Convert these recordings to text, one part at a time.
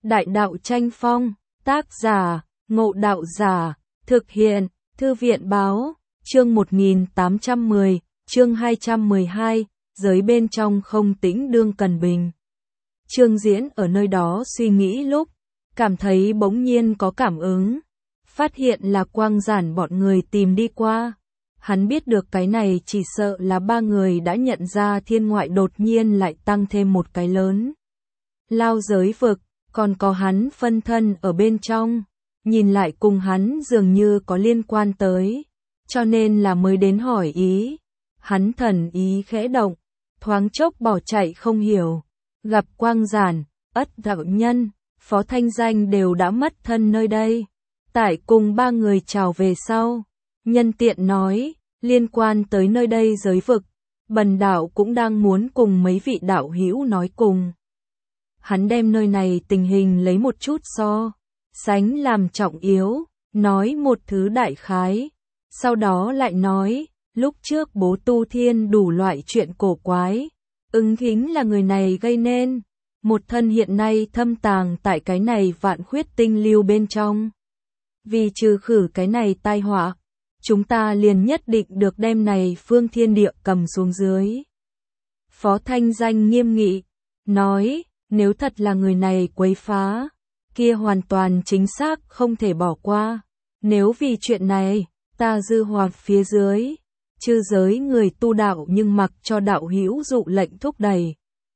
Đại đạo tranh phong, tác giả, Ngộ Đạo Giả, thực hiện, Thư viện báo, chương 1810, chương 212, giới bên trong không tĩnh đương cần bình. Trương Diễn ở nơi đó suy nghĩ lúc, cảm thấy bỗng nhiên có cảm ứng, phát hiện là Quang Giản bọn người tìm đi qua. Hắn biết được cái này chỉ sợ là ba người đã nhận ra thiên ngoại đột nhiên lại tăng thêm một cái lớn lao giới vực, còn có hắn phân thân ở bên trong, nhìn lại cùng hắn dường như có liên quan tới, cho nên là mới đến hỏi ý. Hắn thần ý khẽ động, thoáng chốc bỏ chạy không hiểu, gặp Quang Giản, Ất đạo nhân, Phó Thanh Danh đều đã mất thân nơi đây. Tại cùng ba người chào về sau, nhân tiện nói, liên quan tới nơi đây giới vực, bần đạo cũng đang muốn cùng mấy vị đạo hữu nói cùng. Hắn đem nơi này tình hình lấy một chút so sánh làm trọng yếu, nói một thứ đại khái, sau đó lại nói, lúc trước Bố Tu Thiên đủ loại chuyện cổ quái, ứng kính là người này gây nên, một thân hiện nay thâm tàng tại cái này vạn khuyết tinh lưu bên trong. Vì trừ khử cái này tai họa, chúng ta liền nhất định được đem này phương thiên địa cầm xuống dưới. Phó Thanh Danh nghiêm nghị, nói, nếu thật là người này quấy phá, kia hoàn toàn chính xác không thể bỏ qua. Nếu vì chuyện này, ta dư hoạt phía dưới, chư giới người tu đạo nhưng mặc cho đạo hữu dụ lệnh thúc đẩy.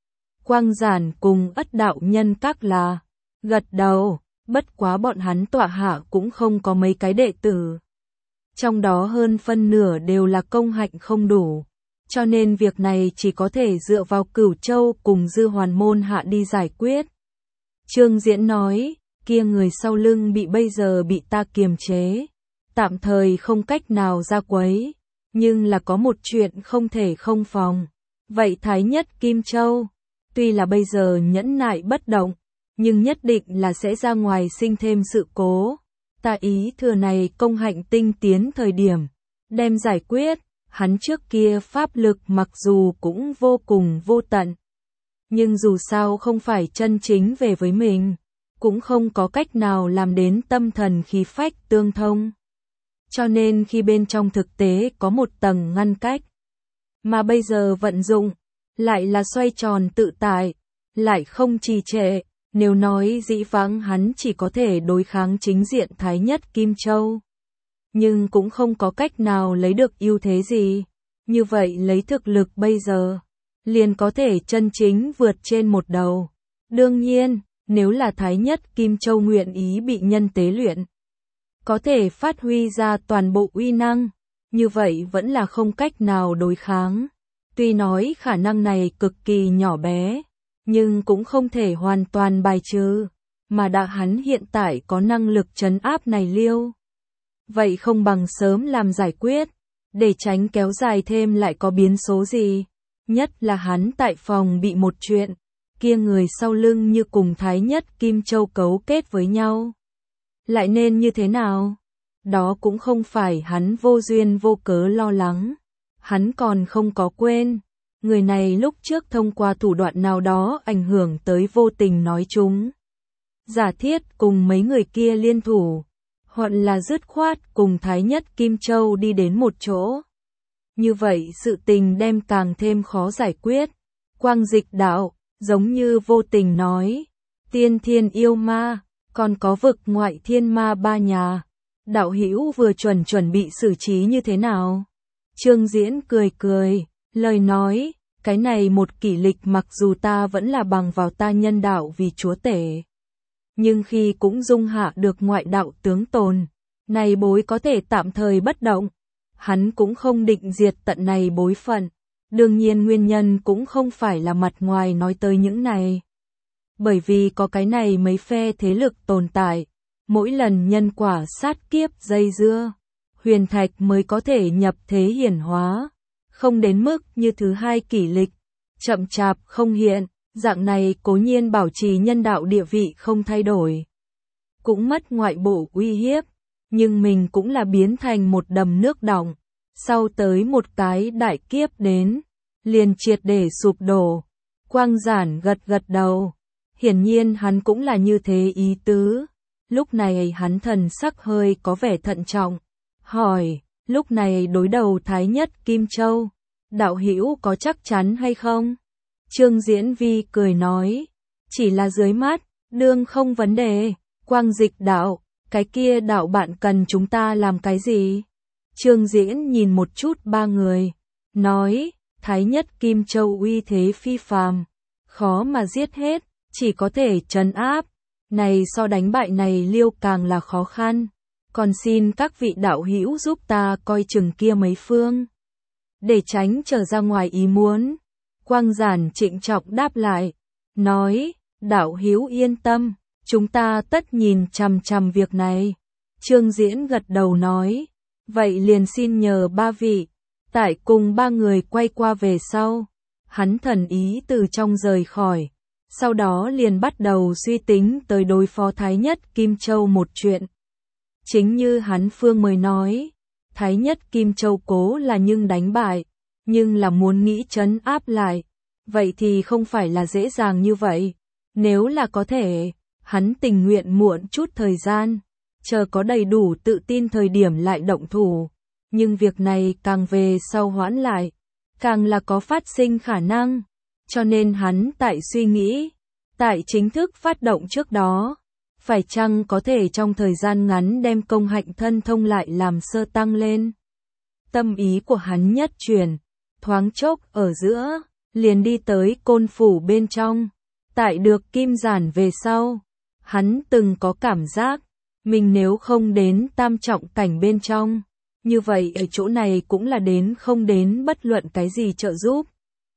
Quang Giản cùng Ất đạo nhân các là gật đầu, bất quá bọn hắn tọa hạ cũng không có mấy cái đệ tử. Trong đó hơn phân nửa đều là công hạnh không đủ, cho nên việc này chỉ có thể dựa vào Cửu Châu cùng Dư Hoàn môn hạ đi giải quyết. Trương Diễn nói, kia người sau lưng bây giờ bị ta kiềm chế, tạm thời không cách nào ra quấy, nhưng là có một chuyện không thể không phòng. Vậy Thái Nhất Kim Châu, tuy là bây giờ nhẫn nại bất động, nhưng nhất định là sẽ ra ngoài sinh thêm sự cố. Ta ý thừa này công hạnh tinh tiến thời điểm, đem giải quyết. Hắn trước kia pháp lực mặc dù cũng vô cùng vô tận, nhưng dù sao không phải chân chính về với mình, cũng không có cách nào làm đến tâm thần khí phách tương thông. Cho nên khi bên trong thực tế có một tầng ngăn cách, mà bây giờ vận dụng, lại là xoay tròn tự tại, lại không trì trệ. Nếu nói dĩ vãng hắn chỉ có thể đối kháng chính diện Thái Nhất Kim Châu, nhưng cũng không có cách nào lấy được ưu thế gì. Như vậy lấy thực lực bây giờ, liền có thể chân chính vượt trên một đầu. Đương nhiên, nếu là Thái Nhất Kim Châu nguyện ý bị nhân tế luyện, có thể phát huy ra toàn bộ uy năng, như vậy vẫn là không cách nào đối kháng. Tuy nói khả năng này cực kỳ nhỏ bé, nhưng cũng không thể hoàn toàn bài trừ, mà đã hắn hiện tại có năng lực trấn áp này liêu. Vậy không bằng sớm làm giải quyết, để tránh kéo dài thêm lại có biến số gì. Nhất là hắn tại phòng bị một chuyện, kia người sau lưng như cùng Thái Nhất Kim Châu cấu kết với nhau. Lại nên như thế nào? Đó cũng không phải hắn vô duyên vô cớ lo lắng. Hắn còn không có quên, người này lúc trước thông qua thủ đoạn nào đó ảnh hưởng tới vô tình nói chúng. Giả thiết cùng mấy người kia liên thủ, hoặc là dứt khoát cùng Thái Nhất Kim Châu đi đến một chỗ. Như vậy sự tình đem càng thêm khó giải quyết. Quang Dịch đạo, giống như vô tình nói, tiên thiên yêu ma, còn có vực ngoại thiên ma ba nhà. Đạo hữu vừa chuẩn bị xử trí như thế nào? Trương Diễn cười cười, lời nói, cái này một kỷ lịch mặc dù ta vẫn là bằng vào ta nhân đạo vì chúa tể, nhưng khi cũng dung hạ được ngoại đạo tướng tồn, này bối có thể tạm thời bất động. Hắn cũng không định diệt tận này bối phận, đương nhiên nguyên nhân cũng không phải là mặt ngoài nói tới những này. Bởi vì có cái này mấy phe thế lực tồn tại, mỗi lần nhân quả sát kiếp dây dưa, huyền thạch mới có thể nhập thế hiển hóa, không đến mức như thứ hai kỷ lịch, chậm chạp không hiện. Dạng này cố nhiên bảo trì nhân đạo địa vị không thay đổi, cũng mất ngoại bộ uy hiếp, nhưng mình cũng là biến thành một đầm nước đọng, sau tới một cái đại kiếp đến, liền triệt để sụp đổ. Quang Giản gật đầu, Hiển nhiên hắn cũng là như thế ý tứ. Lúc này hắn thần sắc hơi có vẻ thận trọng, hỏi, lúc này đối đầu Thái Nhất Kim Châu, đạo hữu có chắc chắn hay không? Trương Diễn Vi cười nói, chỉ là dưới mắt, đương không vấn đề. Quang Dịch đạo, cái kia đạo bạn cần chúng ta làm cái gì? Trương Diễn nhìn một chút ba người, nói, Thái Nhất Kim Châu uy thế phi phàm, khó mà giết hết, chỉ có thể trấn áp. Này so đánh bại này Liêu càng là khó khăn, còn xin các vị đạo hữu giúp ta coi chừng kia mấy phương, để tránh trở ra ngoài ý muốn. Quang Giản trịnh trọng đáp lại, nói, đạo hữu yên tâm, chúng ta tất nhìn chằm chằm việc này. Trương Diễn gật đầu nói, vậy liền xin nhờ ba vị. Tại cùng ba người quay qua về sau, hắn thần ý từ trong rời khỏi, sau đó liền bắt đầu suy tính tới đối phó Thái Nhất Kim Châu một chuyện. Chính như hắn phương mới nói, Thái Nhất Kim Châu cố là nhưng đánh bại, nhưng là muốn nghĩ trấn áp lại, vậy thì không phải là dễ dàng như vậy. Nếu là có thể, hắn tình nguyện muộn chút thời gian, chờ có đầy đủ tự tin thời điểm lại động thủ. Nhưng việc này càng về sau hoãn lại, càng là có phát sinh khả năng. Cho nên hắn tại suy nghĩ, tại chính thức phát động trước đó, phải chăng có thể trong thời gian ngắn đem công hạnh thân thông lại làm sơ tăng lên. Tâm ý của hắn nhất chuyển, thoáng chốc ở giữa, liền đi tới Côn Phủ bên trong. Tại được Kim Giản về sau, hắn từng có cảm giác, mình nếu không đến tam trọng cảnh bên trong, như vậy ở chỗ này cũng là đến không đến bất luận cái gì trợ giúp.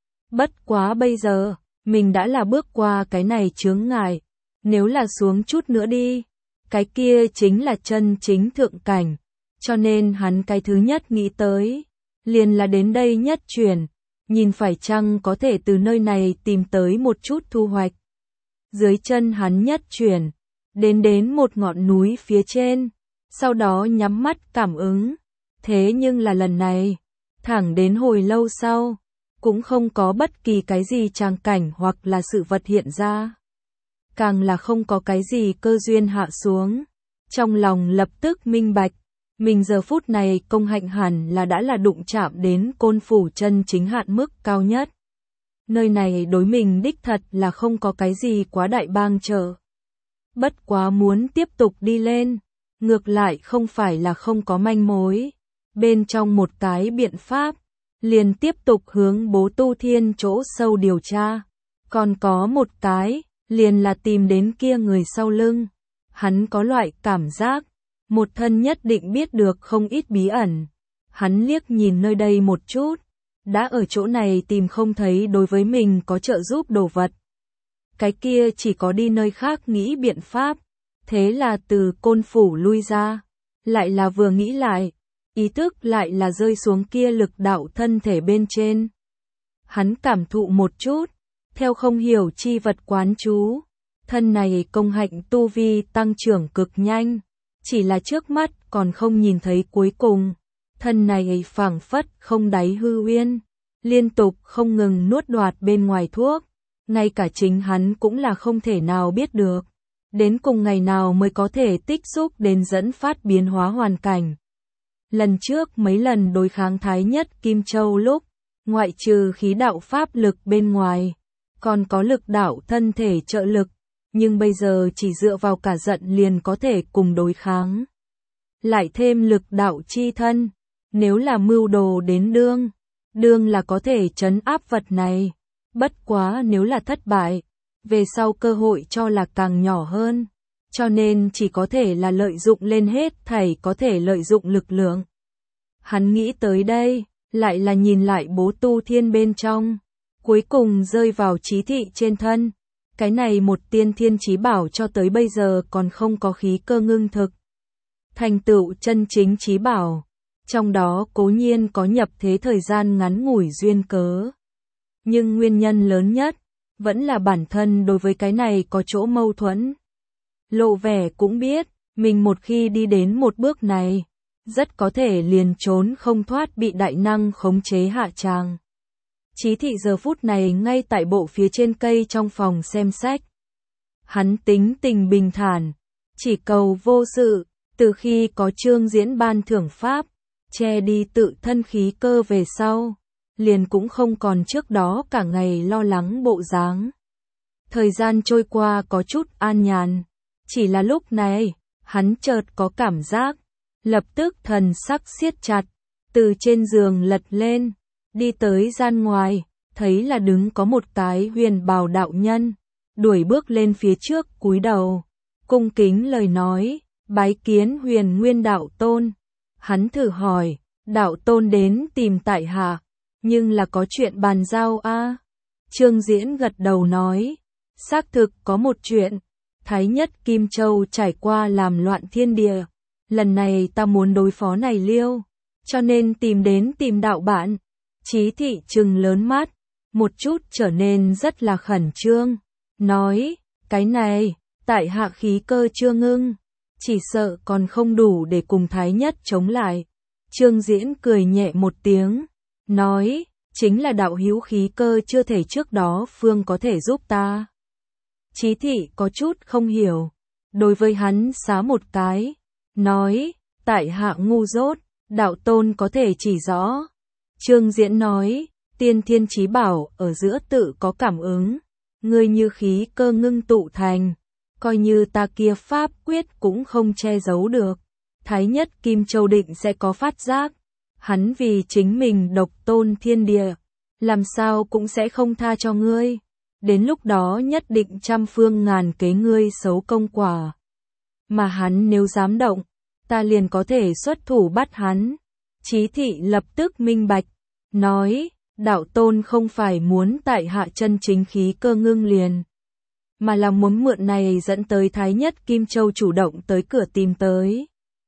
Bất quá bây giờ, mình đã là bước qua cái này chướng ngại, nếu là xuống chút nữa đi, cái kia chính là chân chính thượng cảnh, cho nên hắn cái thứ nhất nghĩ tới, liền là đến đây nhất chuyển, nhìn phải chăng có thể từ nơi này tìm tới một chút thu hoạch. Dưới chân hắn nhất chuyển, đến một ngọn núi phía trên, sau đó nhắm mắt cảm ứng. Thế nhưng là lần này, thẳng đến hồi lâu sau, cũng không có bất kỳ cái gì tràng cảnh hoặc là sự vật hiện ra. Càng là không có cái gì cơ duyên hạ xuống. Trong lòng lập tức minh bạch, mình giờ phút này công hạnh hẳn là đã là đụng chạm đến Côn Phủ chân chính hạn mức cao nhất. Nơi này đối mình đích thật là không có cái gì quá đại bang trợ. Bất quá muốn tiếp tục đi lên, ngược lại không phải là không có manh mối. Bên trong một cái biện pháp, liền tiếp tục hướng Bố Tu Thiên chỗ sâu điều tra. Còn có một cái, liền là tìm đến kia người sau lưng. Hắn có loại cảm giác, một thân nhất định biết được không ít bí ẩn. Hắn liếc nhìn nơi đây một chút, đã ở chỗ này tìm không thấy đối với mình có trợ giúp đồ vật. Cái kia chỉ có đi nơi khác nghĩ biện pháp. Thế là từ Côn Phủ lui ra, lại là vừa nghĩ lại, ý thức lại là rơi xuống kia lực đạo thân thể bên trên. Hắn cảm thụ một chút, theo không hiểu chi vật quán chú, thân này công hạnh tu vi tăng trưởng cực nhanh, chỉ là trước mắt còn không nhìn thấy cuối cùng. Thân này phảng phất không đáy hư uyên, liên tục không ngừng nuốt đoạt bên ngoài thuốc, ngay cả chính hắn cũng là không thể nào biết được. Đến cùng ngày nào mới có thể tích xúc đến dẫn phát biến hóa hoàn cảnh. Lần trước mấy lần đối kháng Thái Nhất Kim Châu lúc, ngoại trừ khí đạo pháp lực bên ngoài, còn có lực đạo thân thể trợ lực, nhưng bây giờ chỉ dựa vào cả giận liền có thể cùng đối kháng. Lại thêm lực đạo chi thân, nếu là mưu đồ đến đương là có thể trấn áp vật này. Bất quá nếu là thất bại, về sau cơ hội cho là càng nhỏ hơn, cho nên chỉ có thể là lợi dụng lên hết thảy có thể lợi dụng lực lượng. Hắn nghĩ tới đây, lại là nhìn lại Bố Tu Thiên bên trong, cuối cùng rơi vào chí thị trên thân. Cái này một tiên thiên chí bảo cho tới bây giờ còn không có khí cơ ngưng thực. Thành tựu chân chính chí bảo, trong đó cố nhiên có nhập thế thời gian ngắn ngủi duyên cớ. Nhưng nguyên nhân lớn nhất, vẫn là bản thân đối với cái này có chỗ mâu thuẫn. Lộ vẻ cũng biết, mình một khi đi đến một bước này, rất có thể liền trốn không thoát bị đại năng khống chế hạ tràng. Chí thị giờ phút này ngay tại bộ phía trên cây trong phòng xem sách. hắn tính tình bình thản, chỉ cầu vô sự, từ khi có Trương Diễn ban thưởng pháp, che đi tự thân khí cơ về sau, liền cũng không còn trước đó cả ngày lo lắng bộ dáng. Thời gian trôi qua có chút an nhàn, chỉ là lúc này, hắn chợt có cảm giác, lập tức thần sắc siết chặt, từ trên giường lật lên, đi tới gian ngoài, thấy là đứng có một cái huyền bào đạo nhân, đuổi bước lên phía trước cúi đầu, cung kính lời nói, bái kiến Huyền Nguyên đạo tôn. Hắn thử hỏi, đạo tôn đến tìm tại hạ, nhưng là có chuyện bàn giao a? Trương Diễn gật đầu nói, xác thực có một chuyện, Thái Nhất Kim Châu trải qua làm loạn thiên địa, lần này ta muốn đối phó này liêu, cho nên tìm đạo bạn. Chí Thị trừng lớn mắt, một chút trở nên rất là khẩn trương, nói, cái này, tại hạ khí cơ chưa ngưng, chỉ sợ còn không đủ để cùng Thái Nhất chống lại. Trương Diễn cười nhẹ một tiếng, nói, chính là đạo hữu khí cơ chưa thể trước đó phương có thể giúp ta. Chí Thị có chút không hiểu, đối với hắn xá một cái, nói, tại hạ ngu dốt, đạo tôn có thể chỉ rõ. Trương Diễn nói, tiên thiên chí bảo ở giữa tự có cảm ứng, ngươi như khí cơ ngưng tụ thành, coi như ta kia pháp quyết cũng không che giấu được. Thái Nhất Kim Châu định sẽ có phát giác, hắn vì chính mình độc tôn thiên địa, làm sao cũng sẽ không tha cho ngươi. Đến lúc đó nhất định trăm phương ngàn kế ngươi xấu công quả. Mà hắn nếu dám động, ta liền có thể xuất thủ bắt hắn. Chí Thị lập tức minh bạch, nói, đạo tôn không phải muốn tại hạ chân chính khí cơ ngưng liền, mà là muốn mượn này dẫn tới Thái Nhất Kim Châu chủ động tới cửa tìm tới.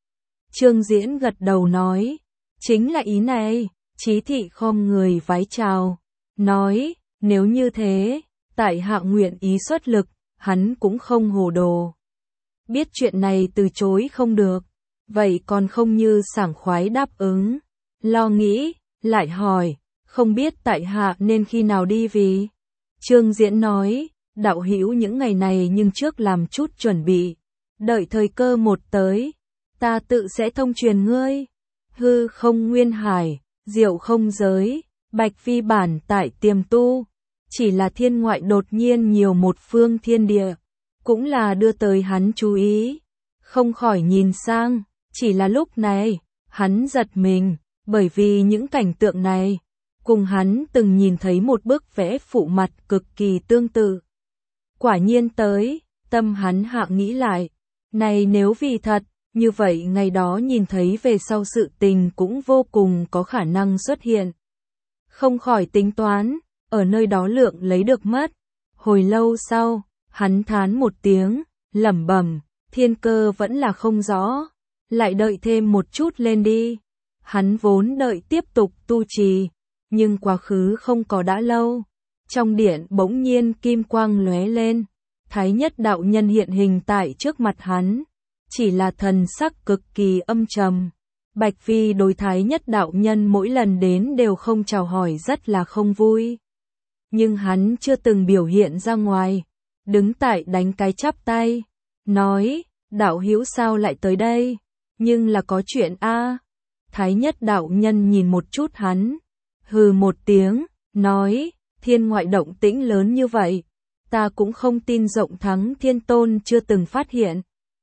Trương Diễn gật đầu nói, chính là ý này. Chí Thị khom người vái chào, nói, nếu như thế, tại hạ nguyện ý xuất lực, hắn cũng không hồ đồ. Biết chuyện này từ chối không được, vậy còn không như sảng khoái đáp ứng. Lo nghĩ, lại hỏi, không biết tại hạ nên khi nào đi vì? Trương Diễn nói, đạo hữu những ngày này nhưng trước làm chút chuẩn bị, đợi thời cơ một tới, ta tự sẽ thông truyền ngươi. Hư không nguyên hải, diệu không giới, bạch phi bản tại tiềm tu, chỉ là thiên ngoại đột nhiên nhiều một phương thiên địa, cũng là đưa tới hắn chú ý, không khỏi nhìn sang, chỉ là lúc này, hắn giật mình, bởi vì những cảnh tượng này, cùng hắn từng nhìn thấy một bức vẽ phụ mặt cực kỳ tương tự. Quả nhiên tới, tâm hắn hạ nghĩ lại, này nếu vì thật, như vậy ngày đó nhìn thấy về sau sự tình cũng vô cùng có khả năng xuất hiện. Không khỏi tính toán, ở nơi đó lượng lấy được mất. Hồi lâu sau, hắn thán một tiếng, lẩm bẩm, thiên cơ vẫn là không rõ, lại đợi thêm một chút lên đi. Hắn vốn đợi tiếp tục tu trì, nhưng quá khứ không có đã lâu. Trong điện bỗng nhiên kim quang lóe lên, Thái Nhất đạo nhân hiện hình tại trước mặt hắn, chỉ là thần sắc cực kỳ âm trầm. Bạch Phi đối Thái Nhất đạo nhân mỗi lần đến đều không chào hỏi rất là không vui. Nhưng hắn chưa từng biểu hiện ra ngoài, đứng tại đánh cái chắp tay, nói, đạo hữu sao lại tới đây, nhưng là có chuyện a. Thái Nhất đạo nhân nhìn một chút hắn, hừ một tiếng, nói, thiên ngoại động tĩnh lớn như vậy, ta cũng không tin rộng thắng thiên tôn chưa từng phát hiện.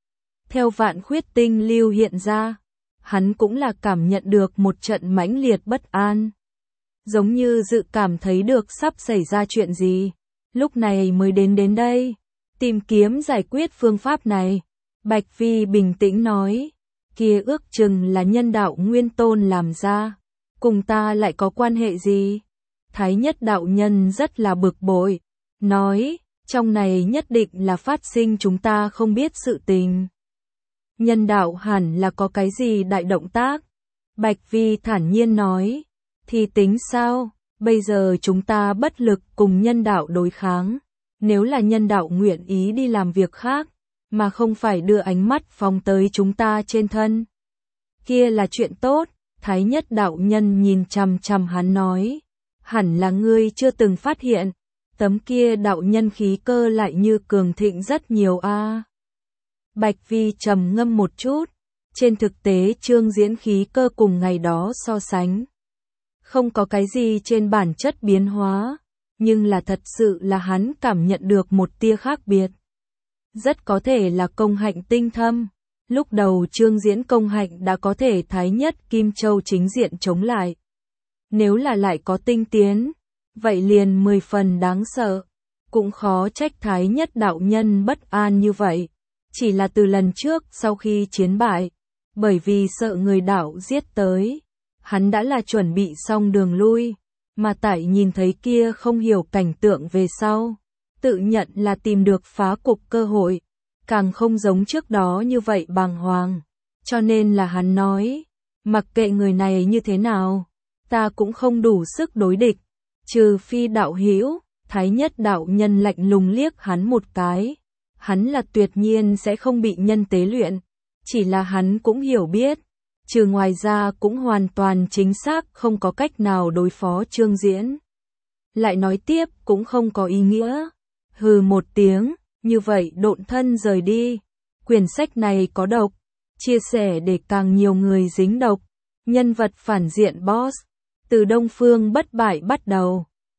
Theo vạn khuyết tinh lưu hiện ra, hắn cũng là cảm nhận được một trận mãnh liệt bất an. Giống như dự cảm thấy được sắp xảy ra chuyện gì, lúc này mới đến đây, tìm kiếm giải quyết phương pháp này. Bạch Phi bình tĩnh nói, kia ước chừng là nhân đạo nguyên tôn làm ra, cùng ta lại có quan hệ gì? Thái Nhất đạo nhân rất là bực bội, nói, trong này nhất định là phát sinh chúng ta không biết sự tình. Nhân đạo hẳn là có cái gì đại động tác. Bạch Vi thản nhiên nói, thì tính sao, bây giờ chúng ta bất lực cùng nhân đạo đối kháng. Nếu là nhân đạo nguyện ý đi làm việc khác, mà không phải đưa ánh mắt phóng tới chúng ta trên thân, kia là chuyện tốt. Thái Nhất đạo nhân nhìn chằm chằm hắn nói, hẳn là ngươi chưa từng phát hiện, Tấm kia đạo nhân khí cơ lại như cường thịnh rất nhiều a. Bạch Vi trầm ngâm một chút, trên thực tế Trương Diễn khí cơ cùng ngày đó so sánh. Không có cái gì trên bản chất biến hóa, nhưng là thật sự là hắn cảm nhận được một tia khác biệt. Rất có thể là công hạnh tinh thâm, lúc đầu Trương Diễn công hạnh đã có thể thái nhất Kim Châu chính diện chống lại. Nếu là lại có tinh tiến, vậy liền 10 phần đáng sợ, cũng khó trách thái nhất đạo nhân bất an như vậy. Chỉ là từ lần trước sau khi chiến bại, bởi vì sợ người đạo giết tới, hắn đã là chuẩn bị xong đường lui, mà tại nhìn thấy kia không hiểu cảnh tượng về sau, tự nhận là tìm được phá cục cơ hội, càng không giống trước đó như vậy bàng hoàng, cho nên là hắn nói, mặc kệ người này như thế nào, ta cũng không đủ sức đối địch, trừ phi đạo hữu. Thái nhất đạo nhân lạnh lùng liếc hắn một cái, hắn là tuyệt nhiên sẽ không bị nhân tế luyện, chỉ là hắn cũng hiểu biết, trừ ngoài ra cũng hoàn toàn chính xác không có cách nào đối phó Trương Diễn. Lại nói tiếp cũng không có ý nghĩa, hừ một tiếng, như vậy độn thân rời đi, quyển sách này có độc, chia sẻ để càng nhiều người dính độc, nhân vật phản diện boss, từ Đông Phương bất bại bắt đầu.